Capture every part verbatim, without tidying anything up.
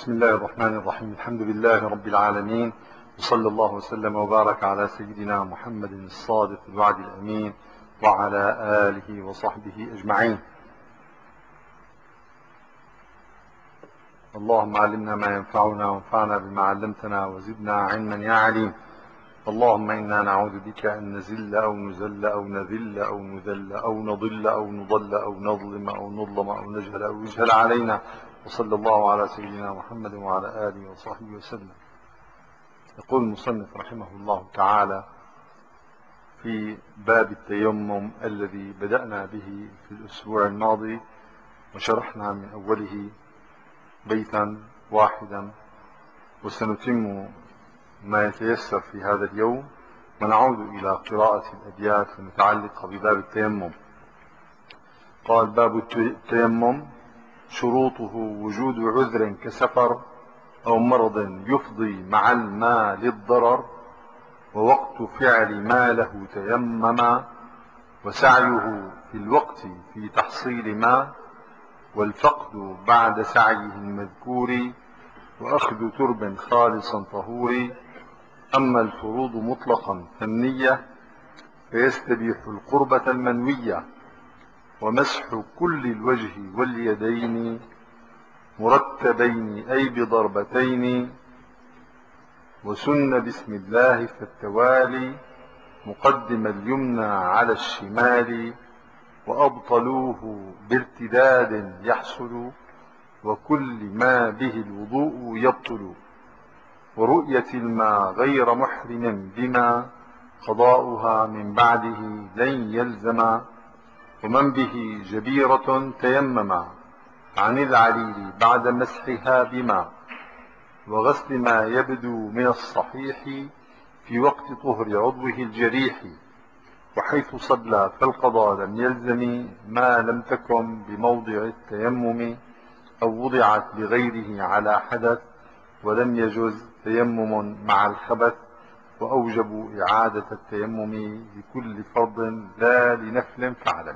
بسم الله الرحمن الرحيم. الحمد لله رب العالمين، وصلى الله وسلم وبارك على سيدنا محمد الصادق الوعد الأمين وعلى آله وصحبه أجمعين. اللهم علمنا ما ينفعنا وانفعنا بما علمتنا وزدنا علما يا عليم. اللهم إنا نعوذ بك أن نزل أو نزل أو نذل أو نذل أو نضل أو نضل أو نظلم أو نظلم أو نجهل أو يجهل علينا. وصلى الله على سيدنا محمد وعلى آله وصحبه وسلم. يقول المصنف رحمه الله تعالى في باب التيمم الذي بدأنا به في الأسبوع الماضي، وشرحنا من أوله بيتا واحدا، وسنتم ما يتيسر في هذا اليوم، ونعود إلى قراءة الأبيات المتعلقة بباب التيمم. قال: باب التيمم شروطه وجود عذر كسفر أو مرض يفضي مع الماء للضرر، ووقت فعل ما له تيمم، وسعيه في الوقت في تحصيل ما، والفقد بعد سعيه المذكور، وأخذ ترب خالصا طهور. أما الفروض مطلقا فالنية، فيستبيح القربة المنوية، ومسح كل الوجه واليدين مرتبين أي بضربتين، وسن بسم الله فالتوالي مقدم اليمنى على الشمال، وأبطلوه بارتداد يحصل، وكل ما به الوضوء يبطل، ورؤية الماء غير محرم بما قضاؤها من بعده لن يلزم، ومن به جبيرة تيمم عن العليل بعد مسحها بما، وغسل ما يبدو من الصحيح في وقت طهر عضوه الجريح، وحيث صلى فالقضاء لم يلزم ما لم تكن بموضع التيمم، أو وضعت لغيره على حدث، ولم يجز تيمم مع الخبث، وأوجبوا إعادة التيمم لكل فرض لا لنفل فاعلم.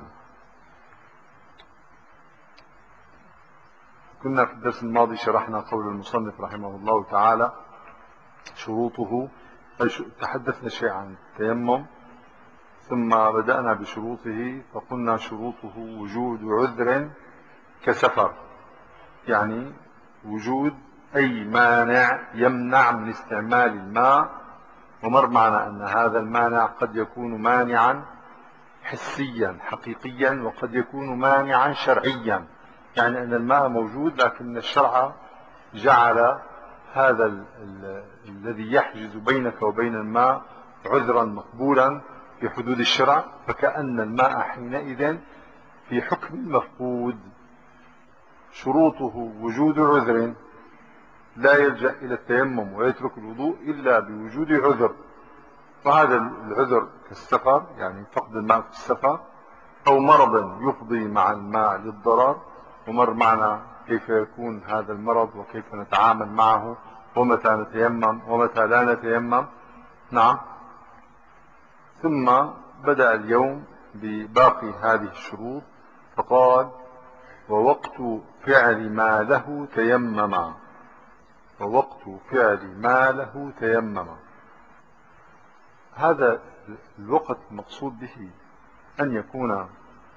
كنا في الدرس الماضي شرحنا قول المصنف رحمه الله تعالى شروطه، تحدثنا شيء عن التيمم، ثم بدأنا بشروطه فقلنا شروطه وجود عذر كسفر، يعني وجود أي مانع يمنع من استعمال الماء، ومر معنا أن هذا المانع قد يكون مانعا حسيا حقيقيا، وقد يكون مانعا شرعيا، يعني أن الماء موجود لكن الشرع جعل هذا ال ال الذي يحجز بينك وبين الماء عذرا مقبولا في حدود الشرع، فكأن الماء حينئذ في حكم مفقود. شروطه وجود عذر، لا يلجأ إلى التيمم ويترك الوضوء إلا بوجود عذر، وهذا العذر كالسفر، يعني فقد الماء في السفر، أو مرض يفضي مع الماء للضرر، ومر معنا كيف يكون هذا المرض وكيف نتعامل معه، ومتى نتيمم ومتى لا نتيمم. نعم. ثم بدأ اليوم بباقي هذه الشروط، فقال: ووقت فعل ما له تيمم. ووقت فعل ما له تيمم، هذا الوقت المقصود به أن يكون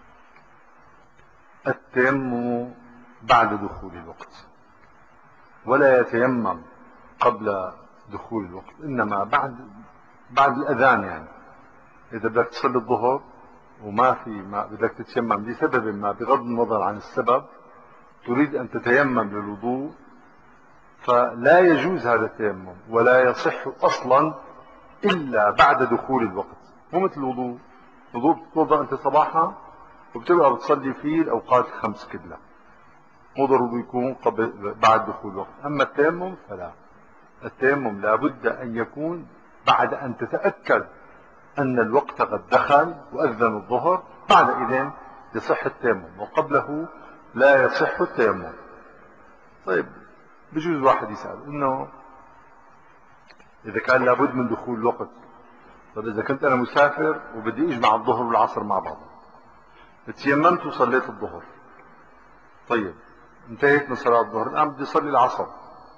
التيمم بعد دخول الوقت، ولا يتيمم قبل دخول الوقت، إنما بعد بعد الأذان. يعني إذا بدك تصلي الظهر وما في ما بدك تتيمم لسبب ما، بغض النظر عن السبب، تريد أن تتيمم للوضوء، فلا يجوز هذا التيمم ولا يصح أصلا إلا بعد دخول الوقت. مو مثل الوضوء، الوضوء بتتوضأ أنت صباحا وبتبقى بتصلي فيه الأوقات الخمس كلها، مو ضروري يكون قبل بعد دخول الوقت. أما التيمم فلا، التيمم لابد أن يكون بعد أن تتأكد أن الوقت قد دخل وأذن الظهر، بعد إذن يصح التيمم، وقبله لا يصح التيمم. طيب، بجوز واحد يسأل إنه إذا كان لابد من دخول الوقت، طيب إذا كنت أنا مسافر وبدي أجمع الظهر والعصر مع بعض، تيممت وصليت الظهر، طيب انتهيت من صلاة الظهر، الآن بدي أصلي العصر،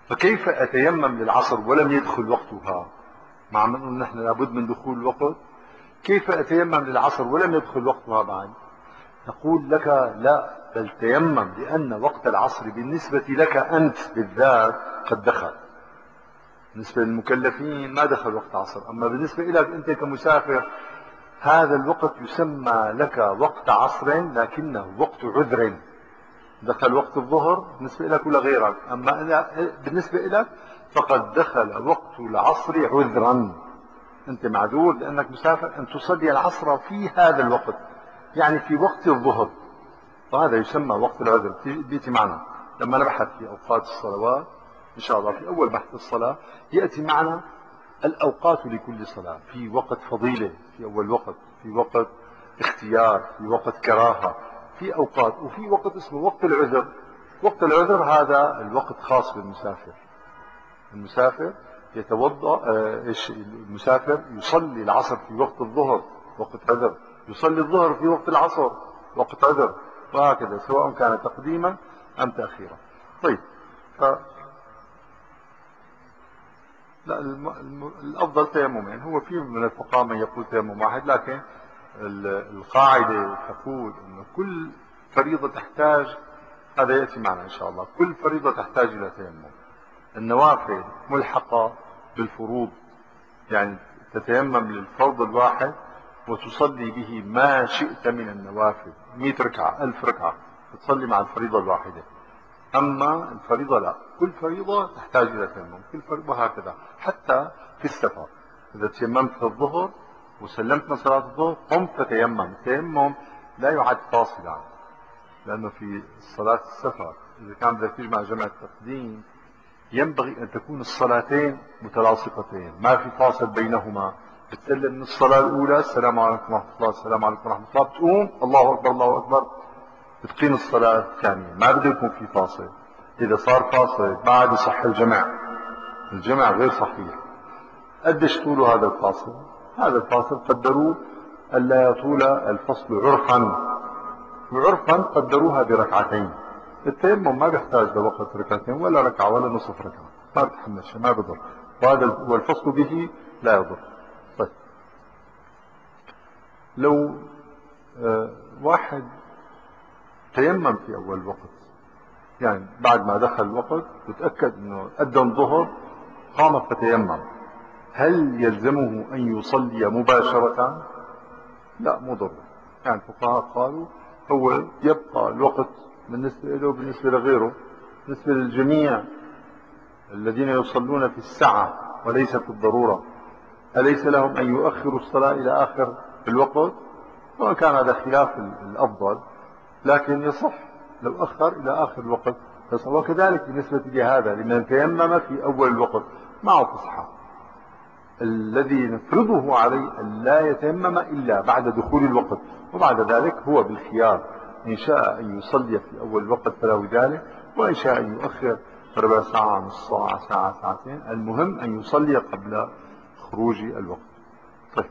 فكيف أتيمم للعصر ولم يدخل وقتها، مع أنه نحن لابد من دخول الوقت؟ كيف أتيمم للعصر ولم يدخل وقتها بعد؟ نقول لك لا، بل تيمم، لأن وقت العصر بالنسبة لك أنت بالذات قد دخل. بالنسبة للمكلفين ما دخل وقت عصر، أما بالنسبة لك أنت كمسافر هذا الوقت يسمى لك وقت عصر، لكنه وقت عذر. دخل وقت الظهر بالنسبة لك ولا غيرك، أما بالنسبة لك فقد دخل وقت العصر عذرا. أنت معذور لأنك مسافر أن تصلي العصر في هذا الوقت، يعني في وقت الظهر، وهذا يسمى وقت العذر. بيأتي معنا لما نبحث في أوقات الصلوات إن شاء الله، في أول بحث الصلاة يأتي معنا الأوقات لكل صلاة، في وقت فضيلة في أول وقت، في وقت اختيار، في وقت كراهة، في أوقات، وفي وقت اسمه وقت العذر. وقت العذر هذا الوقت خاص بالمسافر. المسافر يتوضأ، ايش المسافر يصلي العصر في وقت الظهر وقت عذر، يصلي الظهر في وقت العصر وقت عذر، وهكذا سواء كان تقديما أم تأخيرا. طيب، ف... لا الم... الم... الأفضل تيممين. هو في من الفقهاء من يقول تيمم واحد، لكن القاعدة تقول أن كل فريضة تحتاج، هذا يأتي معنا إن شاء الله، كل فريضة تحتاج إلى تيمم. النوافل ملحقة بالفروض، يعني تتيمم للفرض الواحد وتصلي به ما شئت من النوافل، مئة ركعة ألف ركعة تصلي مع الفريضة الواحدة. أما الفريضة لا، كل فريضة تحتاج إلى تيمم، كل فريضة هكذا. حتى في السفر إذا تيممت في الظهر وسلمت من صلاة الظهر قمت تتيمم، التيمم لا يعد فاصلا، لأنه في صلاة السفر إذا كان بدك تجمع جمع التقديم ينبغي أن تكون الصلاتين متلاصقتين، ما في فاصل بينهما. بتسلم من الصلاة الأولى السلام عليكم ورحمة الله، السلام عليكم ورحمة الله، بتقوم الله أكبر الله أكبر، بتقيم الصلاة الثانية، ما بده يكون في فاصل. إذا صار فاصل ما عاد يصح الجمع، الجمع غير صحيح. قديش طول هذا الفاصل؟ هذا الفاصل قدروه ألا يطول الفصل عرفا، وعرفا قدروها بركعتين. التيمم ما بيحتاج لوقت ركعتين ولا ركعة ولا نصف ركعة، ما بتحملش، ما بضر، وهذا والفصل به لا يضر. طيب، لو آه واحد تيمم في أول وقت، يعني بعد ما دخل الوقت وتأكد أنه أذن ظهر قام فتيمم، هل يلزمه أن يصلي مباشرة؟ لا، مو ضروري. يعني الفقهاء قالوا هو يبقى الوقت بالنسبة له بالنسبة لغيره، بالنسبة للجميع الذين يصلون في السعة وليس في الضرورة، أليس لهم أن يؤخروا الصلاة إلى آخر الوقت؟ وكان هذا خلاف الأفضل، لكن يصح لو أخر إلى آخر الوقت يصح. وكذلك بالنسبة لهذا لمن تيمم في أول الوقت معه فسحة، الذي نفرضه عليه أن لا يتيمم إلا بعد دخول الوقت، وبعد ذلك هو بالخيار، إن شاء أن يصلي في أول الوقت فله ذلك، وإن شاء أن يؤخر ربع ساعة نص ساعة ساعة ساعتين، المهم أن يصلي قبل خروج الوقت. طيب،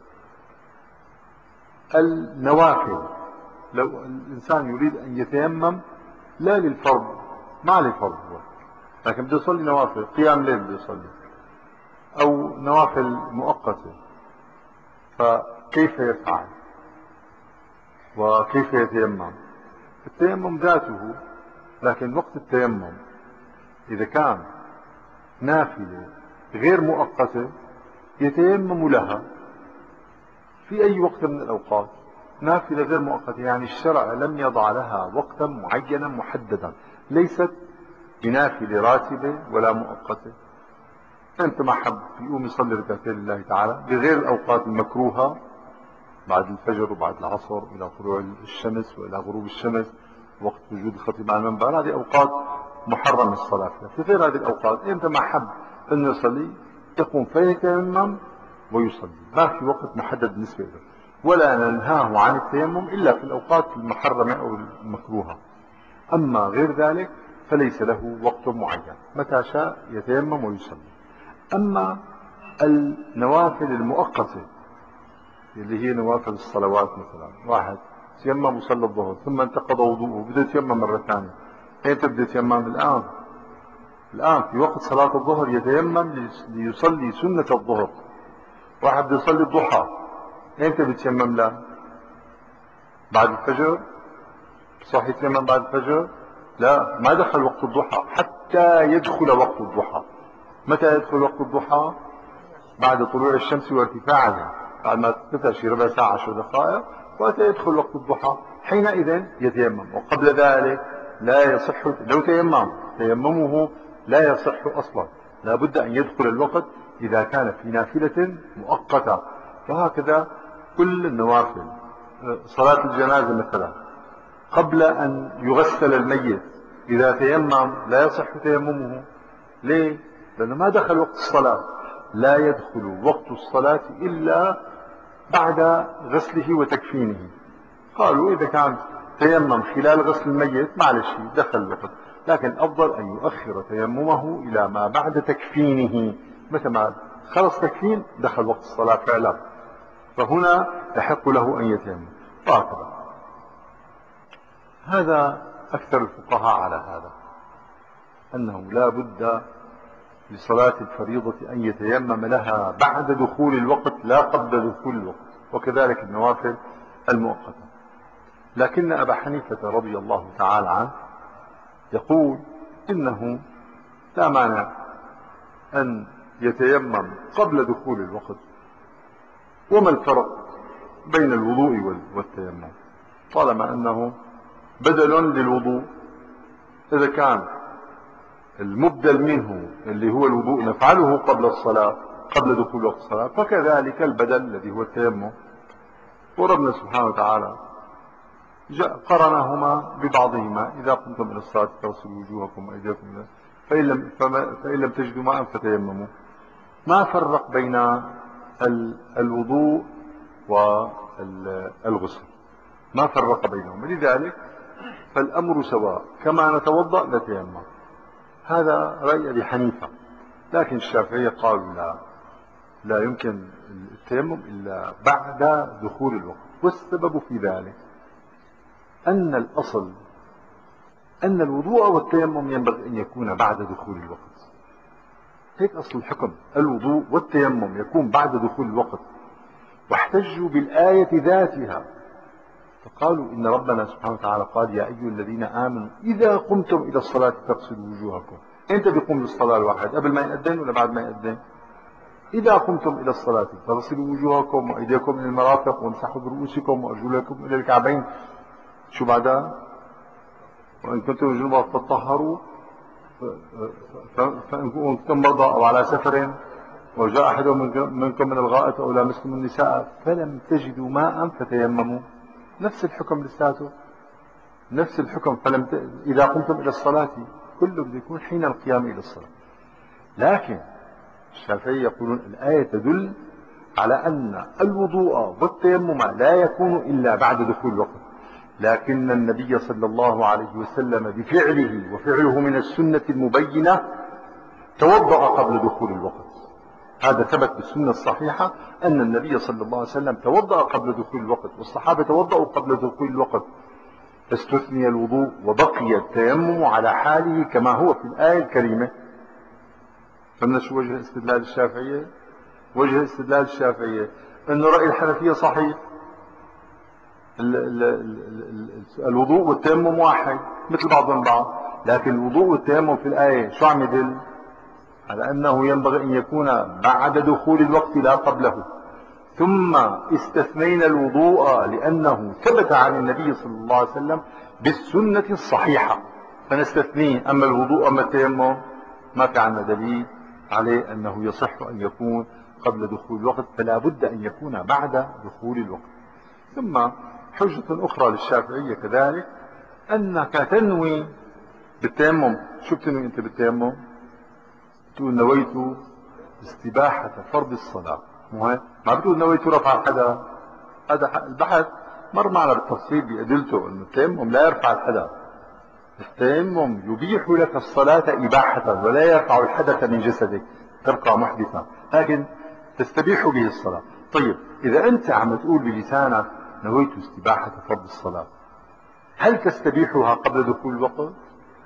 النوافل، لو الإنسان يريد أن يتيمم لا للفرض، ما للفرض هو، لكن بده يصلي نوافل، قيام ليل بده يصلي أو نوافل مؤقتة، فكيف يفعل وكيف يتيمم؟ التيمم ذاته، لكن وقت التيمم إذا كان نافلة غير مؤقتة يتيمم لها في أي وقت من الأوقات. نافلة غير مؤقتة يعني الشرع لم يضع لها وقتا معينا محددا، ليست بنافلة راتبة ولا مؤقتة. أنت ما حب يقوم يصلي ركعتين لله تعالى بغير الأوقات المكروهة، بعد الفجر وبعد العصر إلى طلوع الشمس وإلى غروب الشمس، وقت وجود الخطيب على المنبر، هذه أوقات محرم الصلاة فيها. في غير هذه الأوقات أنت ما حب أن يصلي يقوم فيتيمم ويصلي، ما في وقت محدد بالنسبة له، ولا ننهاه عن التيمم إلا في الأوقات المحرمة أو المكروهة. أما غير ذلك فليس له وقت معين، متى شاء يتيمم ويصلي. أما النوافل المؤقتة اللي هي نوافل الصلوات، مثلا واحد تيمم وصلى الظهر ثم انتقض وضوءه بده يتيمم مرة ثانية، أنت بده يتيمم الآن الآن في وقت صلاة الظهر يتيمم ليصلي سنة الظهر. واحد بده يصلي الضحى، امتى بيتيمم له؟ بعد الفجر؟ صح يتيمم بعد الفجر؟ لا، ما دخل وقت الضحى حتى يدخل وقت الضحى. متى يدخل وقت الضحى؟ بعد طلوع الشمس وارتفاعها، بعد ما ترتفع شي ربع ساعة عشر دقائق، وقت يدخل وقت الضحى حينئذ يتيمم. وقبل ذلك لا يصح، لو تيمم تيممه لا يصح أصلا، لا بد أن يدخل الوقت إذا كان في نافلة مؤقتة. وهكذا كل النوافل. صلاة الجنازة مثلا قبل أن يغسل الميت إذا تيمم لا يصح تيممه. ليه؟ لأنه ما دخل وقت الصلاة. لا يدخل وقت الصلاة إلا بعد غسله وتكفينه. قالوا إذا كان تيمم خلال غسل الميت معلش دخل الوقت، لكن الأفضل أن يؤخر تيممه إلى ما بعد تكفينه. متى ما خلص تكفين دخل وقت الصلاة فعلا، فهنا يحق له أن يتيمم. وهكذا. هذا أكثر الفقهاء على هذا، أنه لا بد لصلاة الفريضة أن يتيمم لها بعد دخول الوقت لا قبل دخول الوقت، وكذلك النوافل المؤقتة. لكن أبا حنيفة رضي الله تعالى عنه يقول إنه لا مانع أن يتيمم قبل دخول الوقت. وما الفرق بين الوضوء والتيمم؟ طالما أنه بدل للوضوء، إذا كان المبدل منه اللي هو الوضوء نفعله قبل الصلاة قبل دخول وقت الصلاة، فكذلك البدل الذي هو التيمم. وربنا سبحانه وتعالى قرنهما ببعضهما: إذا قمتم إلى الصلاة فاغسلوا وجوهكم وأيديكم إلى فإن لم, فإن لم تجدوا ماء فتيمموا. ما فرق بين الوضوء والغسل، ما فرق بينهم، لذلك فالأمر سواء، كما نتوضأ نتيمم. هذا رأي أبي حنيفة. لكن الشافعية قالوا لا، لا يمكن التيمم إلا بعد دخول الوقت. والسبب في ذلك أن الأصل أن الوضوء والتيمم ينبغي أن يكون بعد دخول الوقت. هيك أصل الحكم، الوضوء والتيمم يكون بعد دخول الوقت. واحتجوا بالآية ذاتها، فقالوا إن ربنا سبحانه وتعالى قال: يا أيها الذين آمنوا إذا قمتم إلى الصلاة فاغسلوا وجوهكم. إمتى بيقوم للصلاة الواحد؟ قبل ما يأذن ولا بعد ما يأذن؟ إذا قمتم إلى الصلاة فاغسلوا وجوهكم وأيديكم إلى المرافق وامسحوا برؤوسكم وأرجلكم إلى الكعبين. شو بعدها؟ وإن كنتم جنبا فطهروا، فإن كنتم مرضى أو على سفر وجاء أحد منكم من الغائط أو لامستم النساء فلم تجدوا ماء فتيمموا. نفس الحكم لساته، نفس الحكم. فلم ت... إذا قمتم إلى الصلاة كله بده يكون حين القيام إلى الصلاة. لكن الشافعي يقولون الآية تدل على أن الوضوء والتيمم لا يكون إلا بعد دخول الوقت، لكن النبي صلى الله عليه وسلم بفعله، وفعله من السنة المبينة، توضأ قبل دخول الوقت. هذا ثبت بالسنة الصحيحة أن النبي صلى الله عليه وسلم توضأ قبل دخول الوقت، والصحابة توضأوا قبل دخول الوقت، فاستثني الوضوء وبقي التيمم على حاله كما هو في الآية الكريمة. فمن شو وجه استدلال الشافعية؟ وجه استدلال الشافعية أنه رأي الحنفية صحيح، ال ال ال الوضوء والتيمم واحد مثل بعضهم بعض، لكن الوضوء والتيمم في الآية شو عم يدل؟ على أنه ينبغي أن يكون بعد دخول الوقت لا قبله. ثم استثنينا الوضوء لأنه ثبت عن النبي صلى الله عليه وسلم بالسنة الصحيحة فنستثنيه. أما الوضوء أما التيمم ما في عنا دليل عليه أنه يصح أن يكون قبل دخول الوقت، فلا بد أن يكون بعد دخول الوقت. ثم حجة أخرى للشافعية كذلك أنك تنوي بالتيمم. شو بتنوي أنت بالتيمم؟ تقول نويت استباحة فرض الصلاة، مو ما بتقول نويت رفع الحدث. هذا البحث مر معنا بالتفصيل بأدلته أن التيمم لا يرفع الحدث. التيمم يبيح لك الصلاة إباحة ولا يرفع الحدث من جسدك، تبقى محدثا لكن تستبيح به الصلاة. طيب إذا أنت عم تقول بلسانك نويت استباحة فرض الصلاة، هل تستبيحها قبل دخول الوقت؟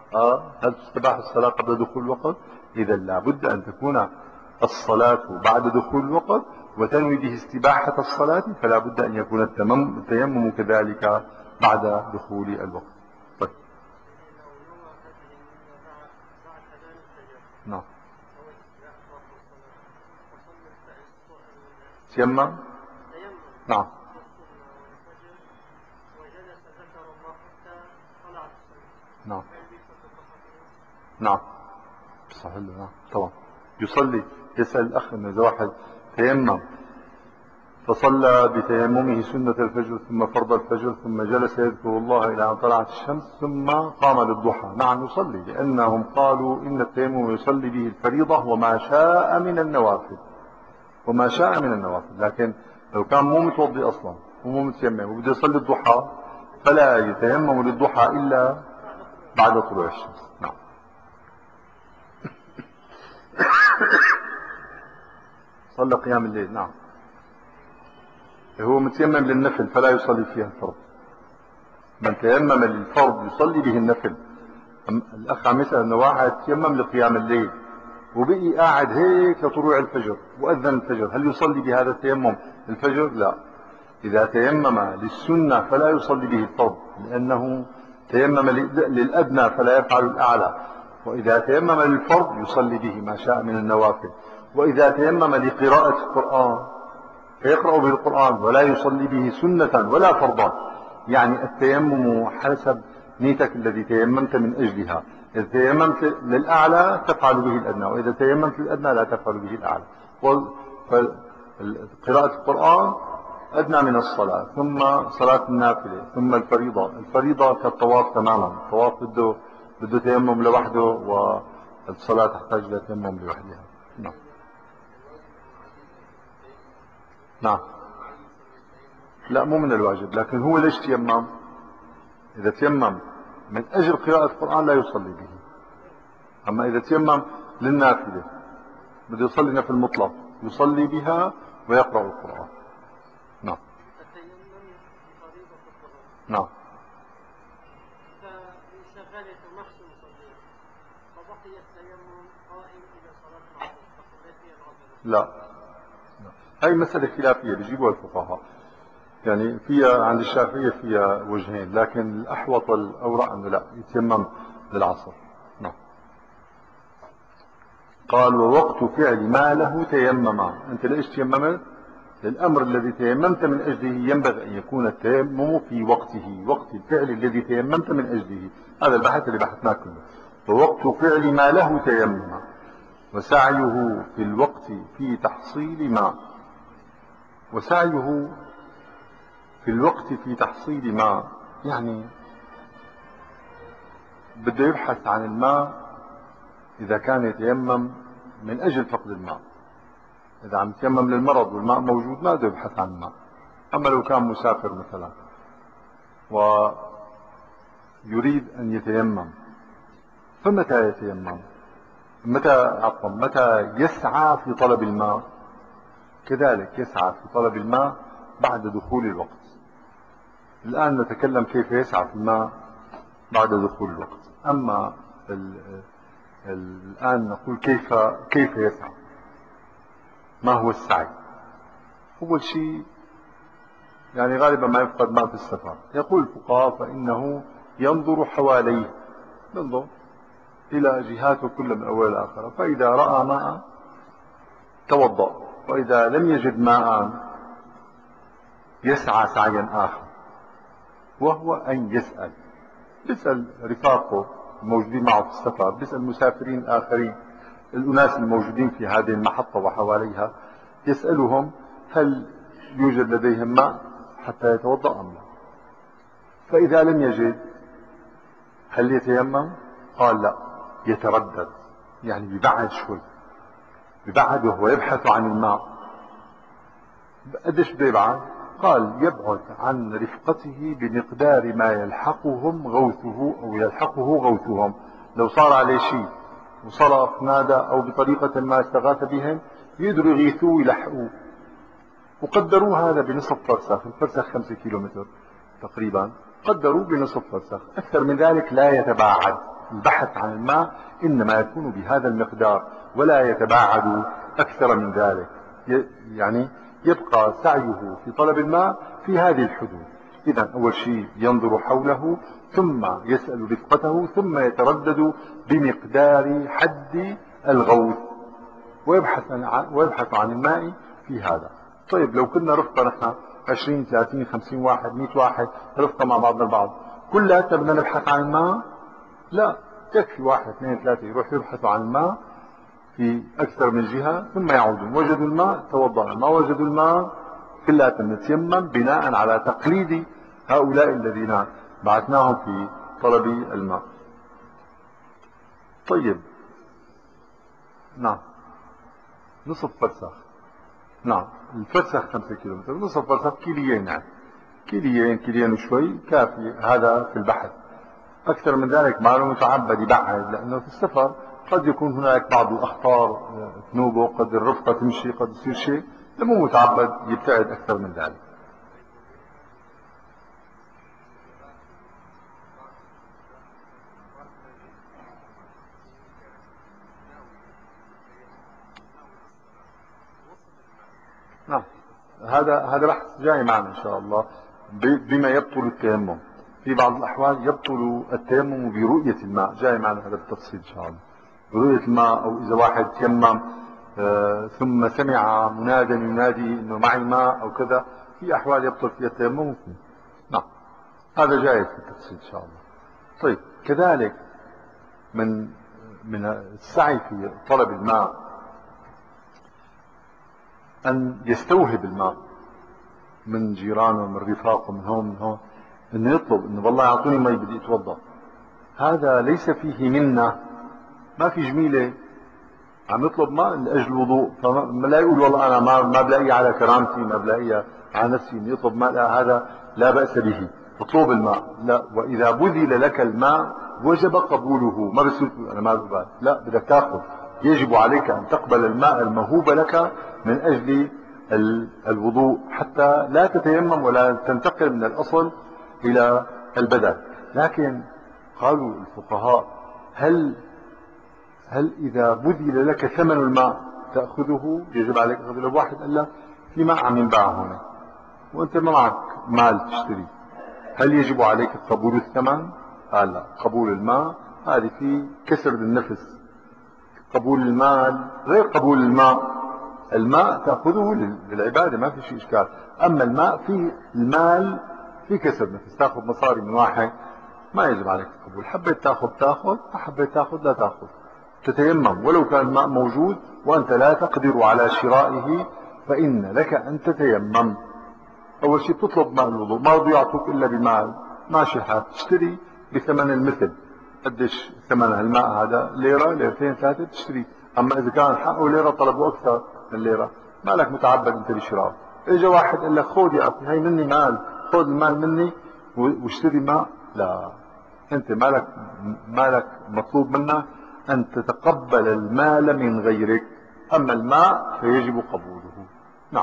آه هل تستباح الصلاة قبل دخول الوقت؟ إذا لابد أن تكون الصلاة بعد دخول الوقت وتنوي به استباحة الصلاة، فلا بد أن يكون التمم- التيمم كذلك بعد دخول الوقت. طيب. نعم. تيمم. نعم. نعم. نعم. صحيح. نعم طبعا يصلي. يسأل الأخ أن إذا واحد تيمم فصلى بتيممه سنة الفجر ثم فرض الفجر ثم جلس يذكر الله إلى أن طلعت الشمس ثم قام للضحى، نعم يصلي، لأنهم قالوا إن التيمم يصلي به الفريضة وما شاء من النوافل، وما شاء من النوافل. لكن لو كان مو متوضي أصلا ومو متيمم وبده يصلي الضحى فلا يتيمم للضحى إلا بعد طلوع الشمس. نعم. صلى قيام الليل. نعم. هو متيمم للنفل فلا يصلي فيها الفرض. من تيمم للفرض يصلي به النفل. الأخ عم يسأل أنه واحد تيمم لقيام الليل وبقي قاعد هيك لطلوع الفجر وأذن الفجر، هل يصلي بهذا التيمم الفجر؟ لا. إذا تيمم للسنة فلا يصلي به الفرض، لأنه تيمم للأدنى فلا يفعل الأعلى. وإذا تيمم للفرض يصلي به ما شاء من النوافل. وإذا تيمم لقراءة القرآن فيقرأ به القرآن ولا يصلي به سنة ولا فرضا. يعني التيمم حسب نيتك الذي تيممت من أجلها. إذا تيممت للأعلى تفعل به الأدنى، وإذا تيممت للأدنى لا تفعل به الأعلى. قراءة القرآن أدنى من الصلاة، ثم صلاة النافلة، ثم الفريضة. الفريضة كالطواف تماما، الطواف بده بده تيمم لوحده، والصلاة تحتاج إلى تيمم لوحدها. نعم. نعم. لا مو من الواجب، لكن هو ليش تيمم؟ إذا تيمم من أجل قراءة القرآن لا يصلي به. أما إذا تيمم للنافلة بده يصلي نفل مطلق يصلي بها ويقرأ القرآن. نعم. نعم. لا. هاي مسألة خلافية بيجيبوها الفقهاء، يعني فيها عند الشافعية فيها وجهين، لكن الأحوط والأورع أنه لا يتيمم للعصر. نعم. قال ووقت فعل ما له تيمما. أنت ليش تيممت؟ للأمر الذي تيممت من أجله ينبغي أن يكون التيمم في وقته، وقت الفعل الذي تيممت من أجله. هذا البحث اللي بحثناه كله. ووقت فعل ما له تيمم وسعيه في الوقت في تحصيل ما. وسعيه في الوقت في تحصيل ما يعني بده يبحث عن الماء إذا كان يتيمم من أجل فقد الماء. إذا عم يتيمم للمرض والماء موجود ما بده يبحث عن الماء. أما لو كان مسافر مثلا ويريد أن يتيمم فمتى يتيمم؟ متى عفوا متى يسعى في طلب الماء؟ كذلك يسعى في طلب الماء بعد دخول الوقت. الآن نتكلم كيف يسعى في الماء بعد دخول الوقت. أما ال ال الآن نقول كيف كيف يسعى. ما هو السعي؟ أول شيء يعني غالبا ما يفقد ماء في السفر. يقول الفقهاء فإنه ينظر حواليه، ينظر إلى جهاته كل من أول آخر، فإذا رأى ماء توضأ، وإذا لم يجد ماء يسعى سعيا آخر، وهو أن يسأل يسأل رفاقه الموجودين معه في السفر، يسأل مسافرين آخرين، الأناس الموجودين في هذه المحطة وحواليها، يسألهم هل يوجد لديهم ماء حتى يتوضأ أم لا. فإذا لم يجد هل يتيمم؟ قال لا، يتردد، يعني بيبعد شوي، بيبعد وهو يبحث عن الماء. قديش بده يبعد؟ قال يبعد عن رفقته بمقدار ما يلحقهم غوثه أو يلحقه غوثهم. لو صار عليه شيء وصرخ نادى أو بطريقة ما استغاث بهم يقدروا يغيثوه ويلحقوه. وقدروا هذا بنصف فرسخ، الفرسخ خمسة كيلو متر تقريبا، قدروا بنصف فرسخ، أكثر من ذلك لا يتباعد. البحث عن الماء إنما يكون بهذا المقدار ولا يتباعد أكثر من ذلك، يعني يبقى سعيه في طلب الماء في هذه الحدود. إذا أول شيء ينظر حوله، ثم يسأل رفقته، ثم يتردد بمقدار حد الغوث ويبحث عن, ويبحث عن الماء في هذا. طيب لو كنا رفقة نحن عشرين ثلاثين خمسين واحد مئة واحد رفقة مع بعضنا البعض، كلها بدنا نبحث عن الماء؟ لا، يكفي واحد اثنين ثلاثة يروح يبحثوا عن الماء في أكثر من جهة ثم يعودون، وجدوا الماء توضأنا، ما وجدوا الماء كلها نتيمم بناء على تقليد هؤلاء الذين بعثناهم في طلب الماء. طيب نعم، نصف فرسخ، نعم الفرسخ خمسة كيلومتر، نصف فرسخ كيليين، يعني كيليين كيليين وشوي كافي هذا في البحث. أكثر من ذلك ما له متعبد يبعد، لأنه في السفر قد يكون هناك بعض الأخطار تنوبه، قد الرفقة تمشي، قد يصير شيء، مو متعبد يبتعد أكثر من ذلك. نعم، هذا هذا بحث جاي معنا إن شاء الله بما يبطل التيمم. في بعض الأحوال يبطل التيمم برؤية الماء، جاي معنا هذا بالتفصيل إن شاء الله. برؤية الماء، أو إذا واحد تيمم آه ثم سمع منادا ينادي إنه معي ماء أو كذا، في أحوال يبطل فيها التيمم. نعم، هذا جاي في التفصيل إن شاء الله. طيب كذلك من من السعي في طلب الماء أن يستوهب الماء من جيرانه، من رفاقه، من هون من هون، انه يطلب انه والله اعطوني مي بدي اتوضا. هذا ليس فيه منه، ما في جميله، عم يطلب ماء لاجل الوضوء، فلا يقول والله انا ما ما بلاقيها على كرامتي، ما بلاقيها على نفسي اني يطلب ماء، لا، هذا لا باس به. اطلب الماء، لا، واذا بذل لك الماء وجب قبوله، ما بس انا ما بقبل، لا، بدك تاخذ، يجب عليك ان تقبل الماء الموهوب لك من اجل الوضوء، حتى لا تتيمم ولا تنتقل من الاصل الى البدل. لكن قالوا الفقهاء هل هل اذا بذل لك ثمن الماء تاخذه؟ يجب عليك اخذه. لو واحد قال لك في ماء عم ينباع هنا وانت ما معك مال تشتري، هل يجب عليك قبول الثمن؟ قال لا، قبول الماء هذه في كسر للنفس. قبول المال غير قبول الماء. الماء تأخذه للعبادة ما في شيء إشكال، أما الماء في المال في كسر نفس، تأخذ مصاري من واحد ما يجب عليك القبول. حبيت تأخذ تأخذ، ما حبيت تأخذ لا تأخذ. تتيمم ولو كان الماء موجود وأنت لا تقدر على شرائه، فإن لك أن تتيمم. أول شيء تطلب ماء الوضوء، ما رضوا يعطوك إلا بمال، ماشي الحال، تشتري بثمن المثل. قديش ثمن الماء هذا؟ ليرة ليرتين ثلاثة تشتري. أما إذا كان حقه ليرة طلبوا أكثر من ليرة، ما لك متعبد أنت بشراء. إجا واحد قال لك خذ يا أخي هي مني مال، خذ المال مني واشتري ماء، لا، أنت مالك مالك مطلوب منك أن تتقبل المال من غيرك، أما الماء فيجب قبوله. نعم.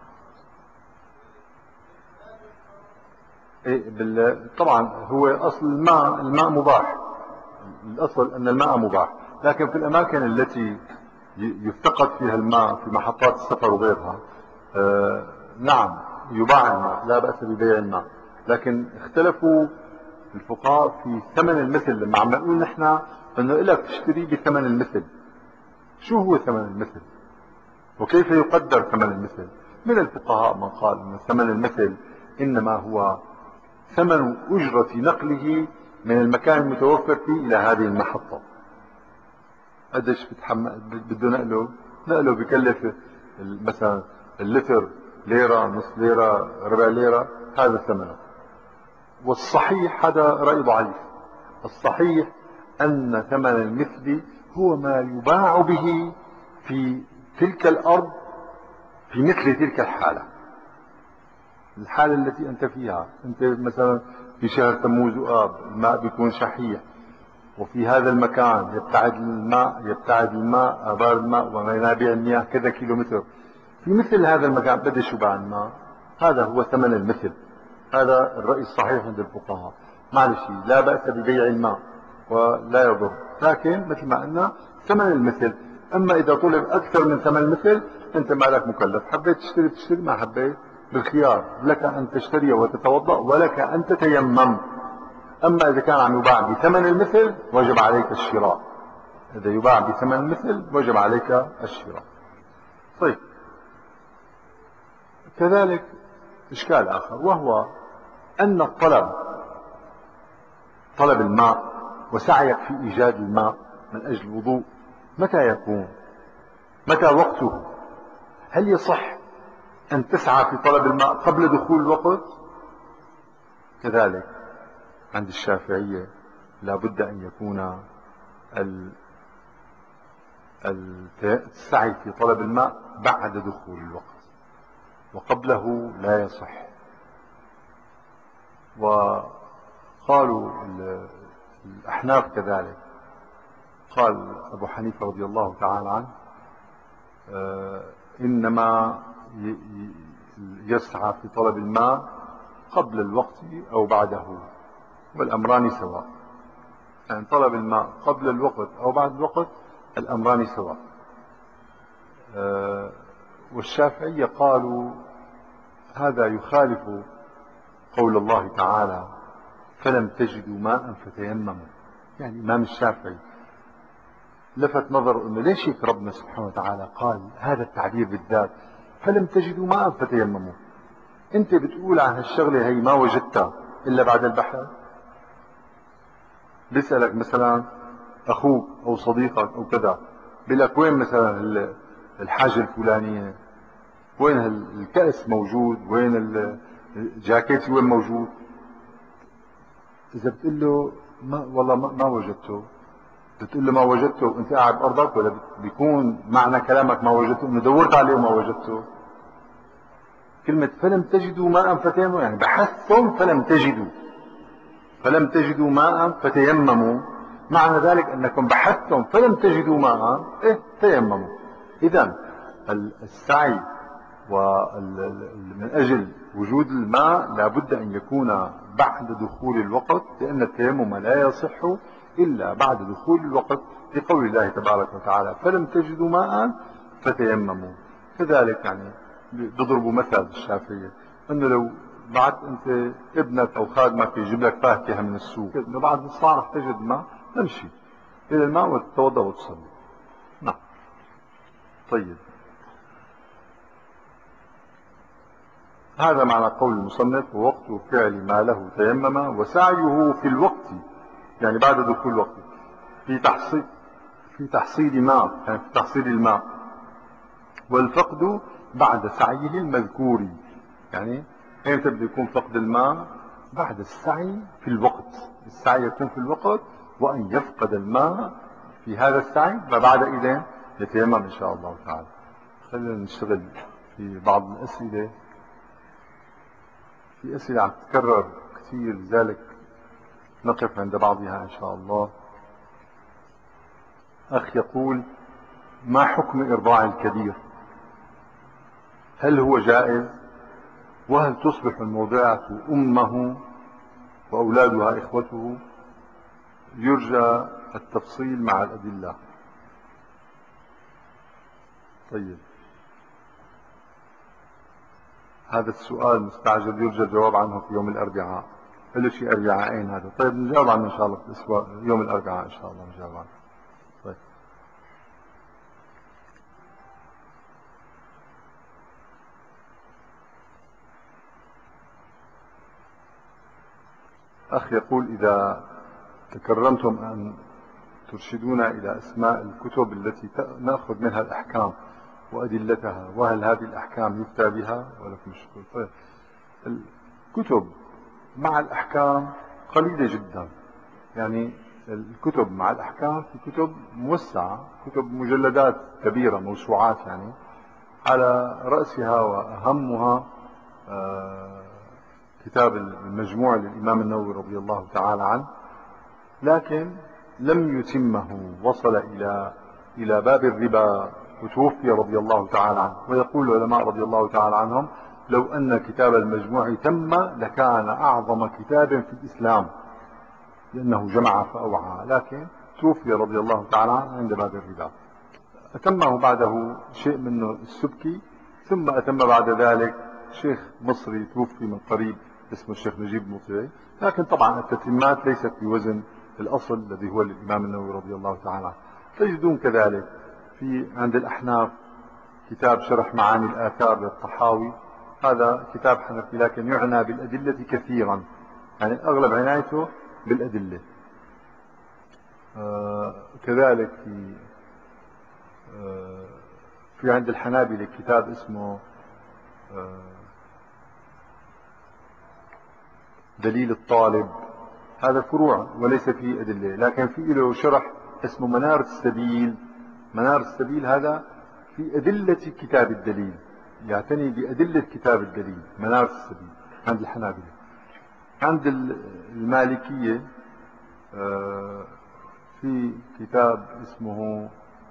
إيه طبعا هو أصل الماء الماء مباح، الأصل أن الماء مباح، لكن في الأماكن التي يفتقد فيها الماء في محطات السفر وغيرها آه نعم يباع الماء، لا بأس ببيع الماء. لكن اختلفوا الفقهاء في ثمن المثل. لما عم نقول نحن انه لك تشتري بثمن المثل، شو هو ثمن المثل وكيف يقدر ثمن المثل؟ من الفقهاء من قال ان ثمن المثل انما هو ثمن اجرة نقله من المكان المتوفر فيه الى هذه المحطة. قديش بتحمل بده نقله؟ نقله بكلف مثلا اللتر ليرة، نص ليرة، ربع ليرة، هذا ثمنه. والصحيح هذا رأي ضعيف، الصحيح أن ثمن المثل هو ما يباع به في تلك الأرض في مثل تلك الحالة، الحالة التي أنت فيها. أنت مثلا في شهر تموز وآب الماء بيكون شحيح، وفي هذا المكان يبتعد الماء يبتعد الماء آبار الماء ومنابع المياه كذا كيلومتر، في مثل هذا المكان بدش يباع الماء، هذا هو ثمن المثل. هذا الرأي الصحيح عند الفقهاء. معلش لا بأس ببيع الماء، ولا يضر، لكن مثل ما قلنا ثمن المثل. أما إذا طلب أكثر من ثمن المثل أنت ما لك مكلف، حبيت تشتري تشتري، ما حبيت بالخيار، لك أن تشتري وتتوضأ ولك أن تتيمم. أما إذا كان عم يباع بثمن المثل وجب عليك الشراء، إذا يباع بثمن المثل وجب عليك الشراء. طيب، كذلك إشكال آخر، وهو أن الطلب، طلب الماء وسعيك في إيجاد الماء من أجل الوضوء، متى يكون؟ متى وقته؟ هل يصح أن تسعى في طلب الماء قبل دخول الوقت؟ كذلك عند الشافعية لا بد أن يكون السعي في طلب الماء بعد دخول الوقت، وقبله لا يصح. وقالوا الأحناف كذلك، قال أبو حنيفة رضي الله تعالى عنه آه إنما يسعى في طلب الماء قبل الوقت أو بعده، والأمران سواء. يعني طلب الماء قبل الوقت أو بعد الوقت الأمران سواء. آه والشافعية قالوا هذا يخالف قول الله تعالى فلم تجدوا ماء فتيمموا. يعني الإمام الشافعي لفت نظر انه ليش هيك ربنا سبحانه وتعالى قال هذا التعبير بالذات، فلم تجدوا ماء فتيمموا. انت بتقول عن هالشغله هي ما وجدتها الا بعد البحث. بيسألك مثلا اخوك او صديقك او كذا، بيقول لك وين مثلا الحاجه الفلانيه، وين الكأس موجود، وين الجاكيت وين موجود. اذا بتقول له ما والله ما, ما وجدته، بتقول له ما وجدته وانت قاعد بارضك، ولا بيكون معنى كلامك ما وجدته انه دورت عليه وما وجدته؟ كلمة فلم تجدوا ماء فتيمموا يعني بحثتم فلم تجدوا، فلم تجدوا ماء فتيمموا، معنى ذلك انكم بحثتم فلم تجدوا ماء ايه تيمموا. اذا السعي ومن اجل وجود الماء لابد ان يكون بعد دخول الوقت، لان التيمم لا يصح إلا بعد دخول الوقت، لقول الله تبارك وتعالى فلم تجدوا ماء فتيمموا. كذلك يعني بيضربوا مثل الشافعية أنه لو بعد أنت ابنك أو خادمك يجيب لك فاكهة من السوق، أنه بعد نص ساعة رح تجد ماء، تمشي إلى الماء وتتوضأ وتصلي. نعم. طيب، هذا معنى قول المصنف ووقت فعل ما له تيمم وسعيه في الوقت، يعني بعد دخول الوقت في تحصيل في تحصيل ماء، يعني في تحصيل الماء، والفقد بعد سعيه المذكور. يعني امتى بده يكون فقد الماء؟ بعد السعي في الوقت، السعي يكون في الوقت، وان يفقد الماء في هذا السعي، ما بعد اذن يتيمم ان شاء الله تعالى. خلينا نشتغل في بعض الاسئله، في اسئله عم تتكرر كثير، لذلك نقف عند بعضها ان شاء الله. اخ يقول ما حكم ارضاع الكبير؟ هل هو جائز؟ وهل تصبح المرضعة أمه وأولادها إخوته؟ يرجى التفصيل مع الأدلة. طيب، هذا السؤال مستعجل، يرجى الجواب عنه في يوم الأربعاء. له شيء أربعاءين هذا. طيب نجاوب عنه إن شاء الله في الأسبوع يوم الأربعاء إن شاء الله نجاوب عنه. طيب، أخ يقول إذا تكرمتم أن ترشدونا إلى أسماء الكتب التي نأخذ منها الأحكام وأدلتها، وهل هذه الأحكام يفتى بها؟ ولكم الشكر. طيب، الكتب مع الأحكام قليلة جدا، يعني الكتب مع الأحكام في كتب موسعة، كتب مجلدات كبيرة، موسوعات يعني، على رأسها وأهمها آه كتاب المجموع للإمام النووي رضي الله تعالى عنه، لكن لم يتمه، وصل إلى إلى باب الربا وتوفي رضي الله تعالى عنه. ويقول العلماء رضي الله تعالى عنهم لو أن كتاب المجموع تم لكان أعظم كتاب في الإسلام، لأنه جمع فأوعى، لكن توفي رضي الله تعالى عنه عند باب الرداء. أتمه بعده شيء منه السبكي، ثم أتم بعد ذلك شيخ مصري توفي من قريب اسمه الشيخ نجيب المطيعي. لكن طبعا التتمات ليست بوزن الأصل الذي هو للإمام النووي رضي الله تعالى عنه. تجدون كذلك في عند الأحناف كتاب شرح معاني الآثار للطحاوي، هذا كتاب حنفي لكن يعنى بالأدلة كثيرا، يعني أغلب عنايته بالأدلة. آه كذلك في آه في عند الحنابلة كتاب اسمه آه دليل الطالب، هذا فروع وليس فيه أدلة، لكن في له شرح اسمه منار السبيل. منار السبيل هذا في أدلة كتاب الدليل، يعتني بأدلة كتاب الدليل، منار السبيل عند الحنابلة. عند المالكية في كتاب اسمه،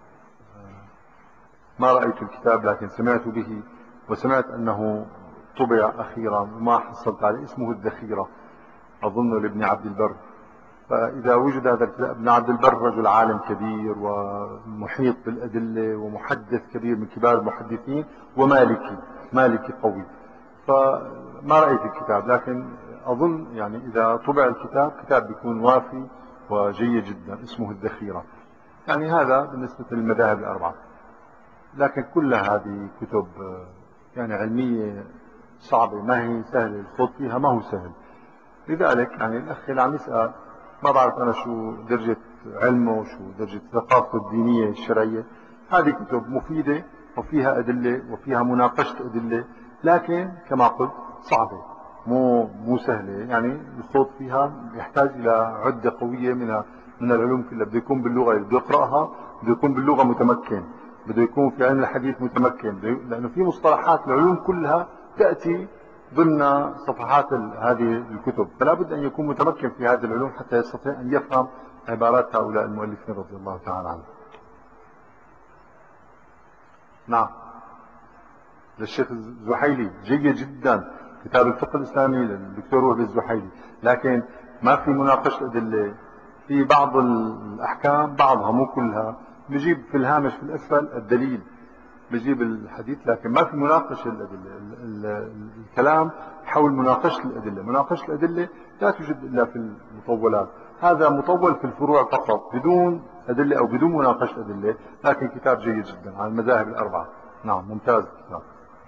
ما رأيت الكتاب لكن سمعت به، وسمعت أنه طبع أخيرا وما حصلت عليه، اسمه الذخيرة أظن لابن عبد البر. فإذا وجد هذا الكتاب، ابن عبد البر رجل عالم كبير ومحيط بالأدلة ومحدث كبير من كبار المحدثين ومالكي، مالكي قوي، فما رأيت الكتاب، لكن أظن يعني إذا طبع الكتاب كتاب بيكون وافي وجيد جدا، اسمه الذخيرة. يعني هذا بالنسبة للمذاهب الأربعة. لكن كل هذه كتب يعني علمية صعبة، ما هي سهلة، الخوض فيها ما هو سهل. لذلك يعني الأخ اللي عم يسأل ما بعرف أنا شو درجة علمه، شو درجة ثقافته الدينية الشرعية، هذه كتب مفيدة وفيها أدلة وفيها مناقشة أدلة، لكن كما قلت صعبة، مو مو سهلة. يعني الخوض فيها يحتاج إلى عدة قوية من من العلوم كلها. بده يكون باللغة اللي بده يقرأها، بده يكون باللغة متمكن، بده يكون في علم الحديث متمكن، لأنه في مصطلحات العلوم كلها تأتي ضمن صفحات هذه الكتب، فلا بد أن يكون متمكن في هذه العلوم حتى يستطيع أن يفهم عبارات هؤلاء المؤلفين رضي الله تعالى عنهم. نعم، للشيخ الزحيلي جيد جدا كتاب الفقه الإسلامي للدكتور وهب الزحيلي، لكن ما في مناقشة أدلة في بعض الأحكام، بعضها مو كلها، بيجيب في الهامش في الأسفل الدليل، بجيب الحديث، لكن ما في مناقشة الأدلة. الكلام حول مناقشة الأدلة، مناقشة الأدلة لا توجد إلا في المطولات، هذا مطول في الفروع فقط بدون أدلة أو بدون مناقشة أدلة، لكن كتاب جيد جدا عن المذاهب الأربعة. نعم ممتاز الكتاب.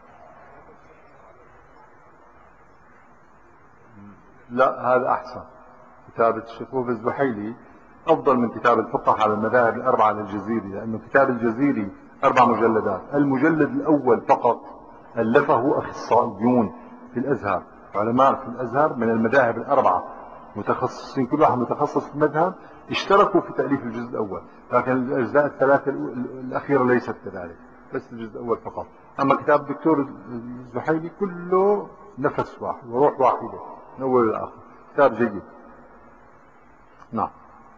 لا هذا أحسن، كتاب الشيخ وهب الزحيلي أفضل من كتاب الفقه على المذاهب الأربعة للجزيري، لأنه كتاب الجزيري أربع مجلدات، المجلد الأول فقط ألفه أخصائيون في الأزهر، علماء في الأزهر من المذاهب الأربعة متخصصين، كل واحد متخصص في مذهب، اشتركوا في تأليف الجزء الأول، لكن الأجزاء الثلاثة الأخيرة ليست كذلك، بس الجزء الأول فقط. أما كتاب الدكتور الزحيلي كله نفس واحد وروح واحدة من أول لآخر، كتاب جيد. نعم.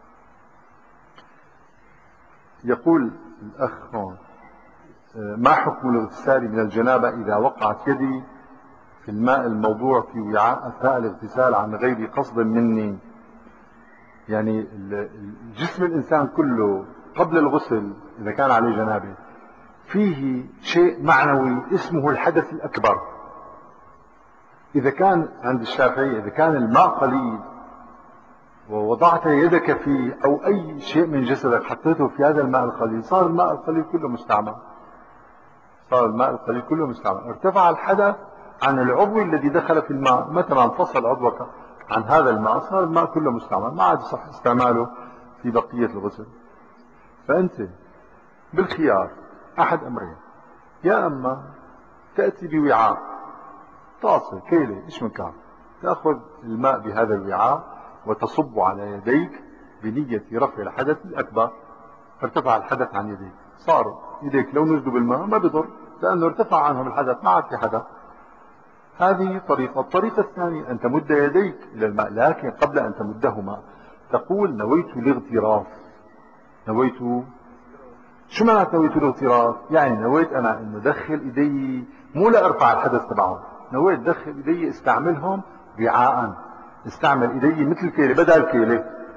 يقول الأخ ما حكم الاغتسال من الجنابة إذا وقعت يدي في الماء الموضوع في وعاء أثناء الاغتسال عن غير قصد مني؟ يعني جسم الإنسان كله قبل الغسل إذا كان عليه جنابة فيه شيء معنوي اسمه الحدث الأكبر. إذا كان عند الشافعية إذا كان الماء قليل ووضعت يدك فيه أو أي شيء من جسدك حطيته في هذا الماء القليل، صار الماء القليل كله مستعمل، صار الماء القليل كله مستعمل، ارتفع الحدث عن العضو الذي دخل في الماء، متى ما انفصل عضوك عن هذا الماء صار الماء كله مستعمل، ما عاد صح استعماله في بقية الغسل. فأنت بالخيار أحد أمرين، يا أما تأتي بوعاء طاسة كيلة إيش من كان، تأخذ الماء بهذا الوعاء وتصب على يديك بنية رفع الحدث الأكبر، فارتفع الحدث عن يديك، صار يديك لو نزلوا بالماء ما بضر لأنه ارتفع عنهم الحدث، ما عاد في حدث. هذه طريقة. الطريقة الثانية أن تمد يديك إلى الماء، لكن قبل أن تمدهما تقول نويت الاغتراف. نويت شو معنى نويت الاغتراف؟ يعني نويت أنا أن أدخل إيدي مو لأرفع الحدث تبعهم، نويت أدخل إيدي استعملهم وعاء، استعمل إيدي مثل كيلة بدل كيلة،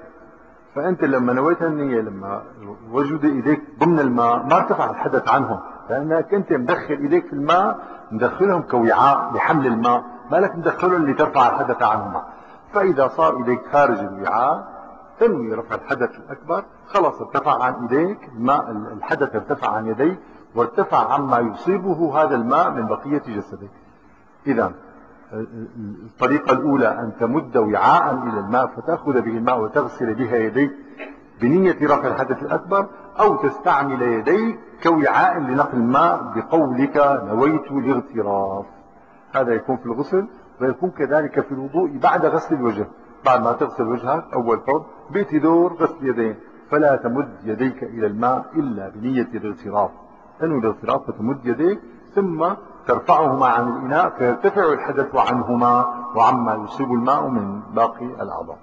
فأنت لما نويت النية، لما وجد إيديك ضمن الماء، ما ارتفع الحدث عنهم، لأنك أنت مدخل إيديك في الماء، مدخلهم كوعاء لحمل الماء، ما لك مدخلهم لترفع الحدث عنهما. فإذا صار إيديك خارج الوعاء تنوي رفع الحدث الأكبر، خلاص ارتفع عن إيديك الماء، الحدث ارتفع عن يديك وارتفع عما يصيبه هذا الماء من بقية جسدك. إذا الطريقة الأولى أن تمد وعاء إلى الماء فتأخذ به الماء وتغسل بها يديك بنية رفع الحدث الأكبر، أو تستعمل يديك كوعاء لنقل الماء بقولك نويت الاغتراف. هذا يكون في الغسل، ويكون كذلك في الوضوء بعد غسل الوجه. بعد ما تغسل وجهك أول فرض بيأتي دور غسل يدين، فلا تمد يديك إلى الماء إلا بنية الاغتراف. تنوي الاغتراف فتمد يديك ثم ترفعهما عن الإناء فيرتفع الحدث عنهما وعما يصيب الماء من باقي الأعضاء.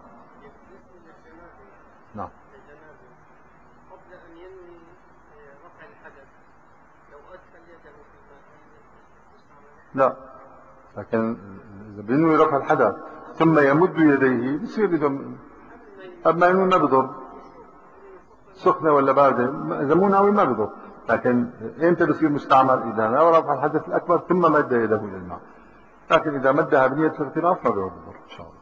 نعم. قبل أن ينوي رفع الحدث لو أدخل يده في الماء لا، لكن إذا بينوي رفع الحدث ثم يمد يديه بصير يدم. أما ينوي ما بضر، سخنة ولا باردة، إذا مو ناوي ما بضر. لكن إمتى بصير مستعمل؟ إذا نوى رفع الحدث الأكبر ثم مد يده إلى الماء. لكن إذا مدها بنية الاغتراف ما بضر إن شاء الله.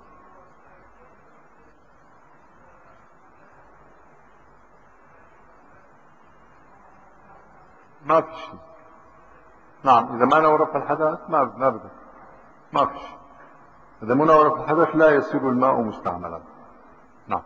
ما في شيء. نعم، إذا ما نوى رفع الحدث ما ما بضر، ما في شيء. إذا ما نوى رفع الحدث لا يصير الماء مستعملا. نعم.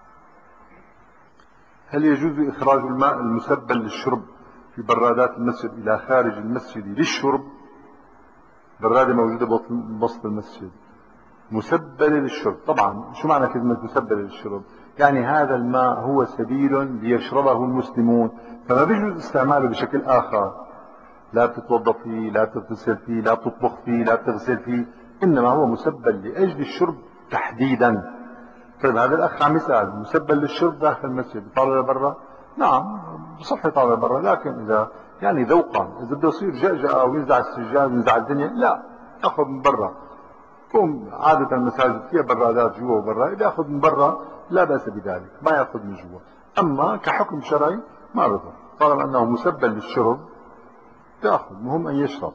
هل يجوز إخراج الماء المسبل للشرب في برادات المسجد إلى خارج المسجد للشرب؟ برادة موجودة بوسط المسجد مسبلة للشرب. طبعا شو معنى كلمة مسبلة للشرب؟ يعني هذا الماء هو سبيل ليشربه المسلمون، فما بيجوز استعماله بشكل آخر. لا بتتوضا فيه، لا بتغتسل فيه، لا بتطبخ فيه، لا بتغسل فيه، إنما هو مسبل لأجل الشرب تحديدا. طيب هذا الأخ عم يسأل مسبل للشرب داخل المسجد يطالع لبرا؟ نعم بصح يطالع لبرا، لكن إذا يعني ذوقا، إذا بده يصير جأجأة أو ينزع السجاد وينزع الدنيا، لا، تأخذ من برا. قوم عادة المساجد فيها برادات جوا وبرا، إذا يأخذ من برا لا بأس بذلك، ما يأخذ من جوا. أما كحكم شرعي ما بضر، طالما أنه مسبل للشرب تأخذ، مهم أن يشرب.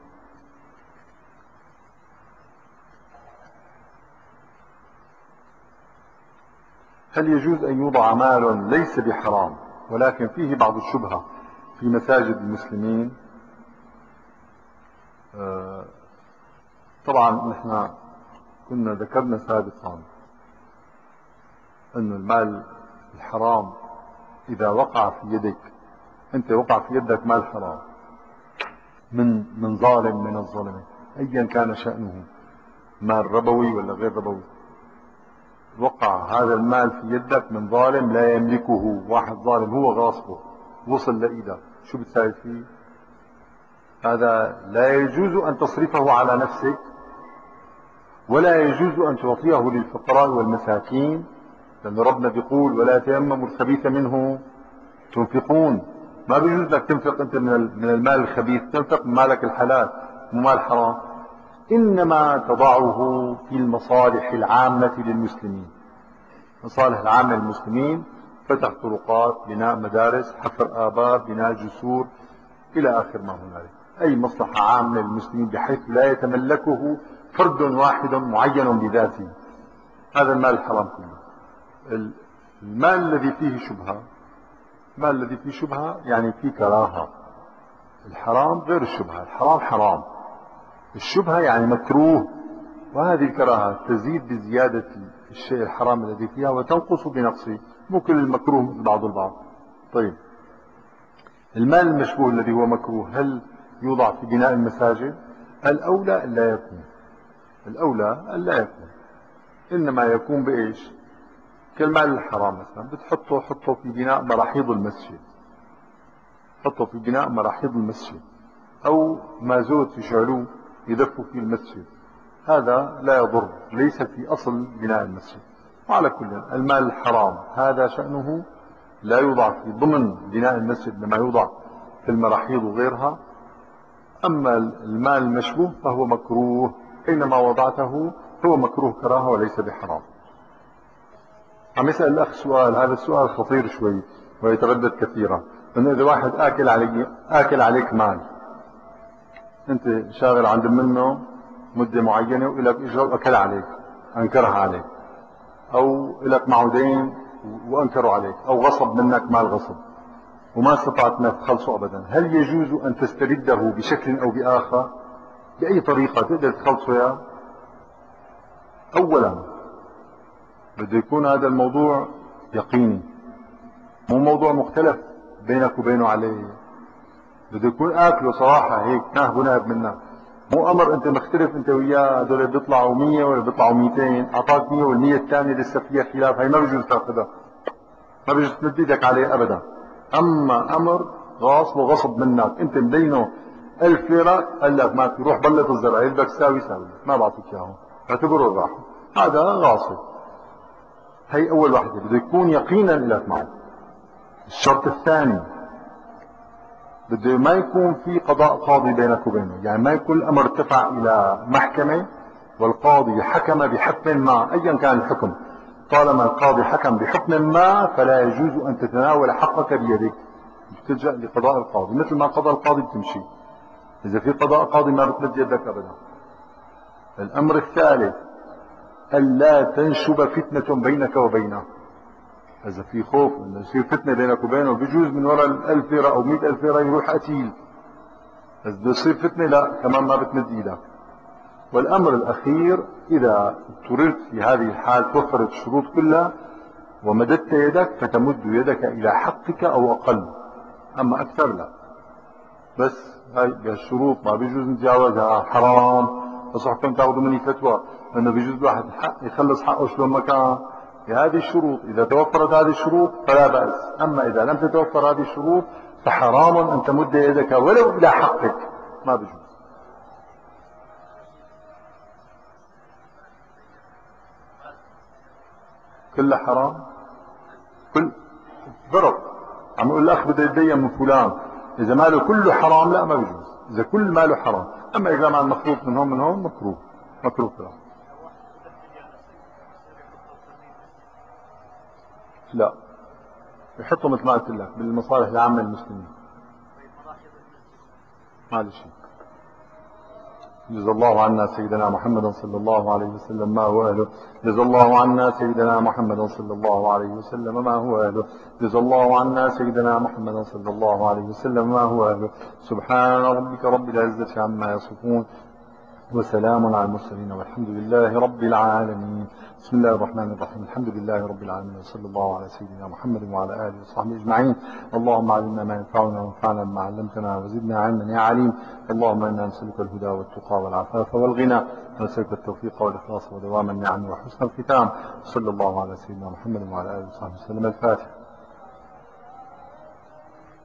هل يجوز أن يوضع مال ليس بحرام ولكن فيه بعض الشبهة في مساجد المسلمين؟ آه طبعا نحن كنا ذكرنا سابقا أن المال الحرام إذا وقع في يدك، أنت وقع في يدك مال حرام من من ظالم من الظلمة أيا كان شأنه، مال ربوي ولا غير ربوي، وقع هذا المال في يدك من ظالم لا يملكه، واحد ظالم هو غاصبه وصل لإيدك، شو بتساوي فيه؟ هذا لا يجوز أن تصرفه على نفسك، ولا يجوز أن تعطيه للفقراء والمساكين، لأن ربنا بيقول ولا تيمموا الخبيث منه تنفقون. ما بيجوز لك تنفق أنت من المال الخبيث، تنفق من مالك الحلال مو مال حرام. إنما تضعه في المصالح العامة للمسلمين، المصالح العامة للمسلمين، فتح طرقات، بناء مدارس، حفر آبار، بناء جسور، إلى آخر ما هنالك، أي مصلحة عامة للمسلمين بحيث لا يتملكه فرد واحد معين بذاته. هذا المال الحرام كله. المال الذي فيه شبهة، المال الذي فيه شبهة يعني فيه كراهة. الحرام غير الشبهة، الحرام حرام، الشبهة يعني مكروه، وهذه الكراهة تزيد بزيادة الشيء الحرام الذي فيها وتنقص بنقصه، مو كل المكروه مثل بعض البعض. طيب المال المشبوه الذي هو مكروه هل يوضع في بناء المساجد؟ الأولى أن لا يكون، الأولى أن لا يكون، إنما يكون بإيش؟ كالمال الحرام مثلا بتحطه حطه في بناء مراحيض المسجد، حطه في بناء مراحيض المسجد، أو مازوت يشعلوه يدفوا في المسجد، هذا لا يضر، ليس في أصل بناء المسجد. وعلى كل المال الحرام هذا شأنه لا يوضع في ضمن بناء المسجد لما يوضع في المراحيض وغيرها. أما المال المشبوه فهو مكروه، أينما وضعته هو مكروه كراهة وليس بحرام. عم يسأل الأخ سؤال، هذا السؤال خطير شوي ويتردد كثيرا، إنه إذا واحد آكل عليك آكل عليك مال، أنت شاغل عند منه مدة معينة وإلك إجرة وأكل عليك، أنكرها عليك، أو إلك معه دين وأنكروا عليك، أو غصب منك مال غصب وما استطعت أنك تخلصه أبدا، هل يجوز أن تسترده بشكل أو بآخر؟ بأي طريقة تقدر تخلصه يا؟ أولا بده يكون هذا الموضوع يقيني، مو موضوع مختلف بينك وبينه عليه، بده يكون آكله صراحة هيك نهب ونهب منك، مو أمر أنت مختلف أنت وياه، هذول بيطلعوا مية ولا بيطلعوا ميتين، أعطاك مية والمية الثانية لسه فيها خلاف، هي ما بيجوز تاخذها، ما بيجوز تمد ايدك عليه أبدا. أما أمر غاصب وغصب منك، أنت مدينه ألف ليرة قال لك ما في، روح بلط الزرع اللي بدك تساوي ساوي، ما بعطيك إياهم، اعتبره الراحة، هذا غاصب. هي أول وحدة، بده يكون يقينا لك معه. الشرط الثاني بده ما يكون في قضاء قاضي بينك وبينه، يعني ما يكون الأمر ارتفع إلى محكمة والقاضي حكم بحكم ما، أيا كان الحكم، طالما القاضي حكم بحكم ما فلا يجوز أن تتناول حقك بيدك، تلجأ لقضاء القاضي، مثل ما قضى القاضي بتمشي، إذا في قضاء قاضي ما بتمد يدك أبدا. الأمر الثالث ألا تنشب فتنة بينك وبينه، إذا في خوف إنه يصير فتنة بينك وبينه بجوز من وراء الألف ليرة أو مئة ألف ليرة يروح قتيل، إذا بده يصير فتنة لا كمان ما بتمد إيدك. والأمر الأخير إذا اضطررت في هذه الحال توفرت الشروط كلها ومددت يدك فتمد يدك إلى حقك أو أقل، أما أكثر لا. بس هاي بهالشروط ما بيجوز نتجاوزها، حرام. بصحكم تاخذوا مني فتوى انه بيجوز الواحد حق يخلص حقه شلون ما كان بهذه الشروط، اذا توفرت هذه الشروط فلا بأس، اما اذا لم تتوفر هذه الشروط فحرام ان تمد يدك ولو الى حقك، ما بيجوز. كله حرام، كل ضرب. عم يقول الاخ بده يتدين من فلان، اذا ماله كله حرام لا ما بيجوز، اذا كل ماله حرام، اما اذا مال مخلوط من هون من هون مكروه، مكروه لا. لا يحطوا مثل ما قلت لك بالمصالح العامة للمسلمين. معلش. جزا الله عنا سيدنا محمد صلى الله عليه وسلم ما هو أهله، جزا الله عنا سيدنا محمد صلى الله عليه وسلم ما هو أهله، جزا الله عنا سيدنا محمد صلى الله عليه وسلم ما هو أهله. سبحان ربك رب العزة عما يصفون وسلام على المرسلين والحمد لله رب العالمين. بسم الله الرحمن الرحيم، الحمد لله رب العالمين، وصلى الله على سيدنا محمد وعلى آله وصحبه أجمعين. اللهم علمنا ما ينفعنا وانفعنا بما علمتنا وزدنا علما يا عليم. اللهم إنا نسألك الهدى والتقى والعفاف والغنى، ونسألك التوفيق والإخلاص ودوام النعم وحسن الختام. صلى الله على سيدنا محمد وعلى آله وصحبه وسلم. الفاتحة.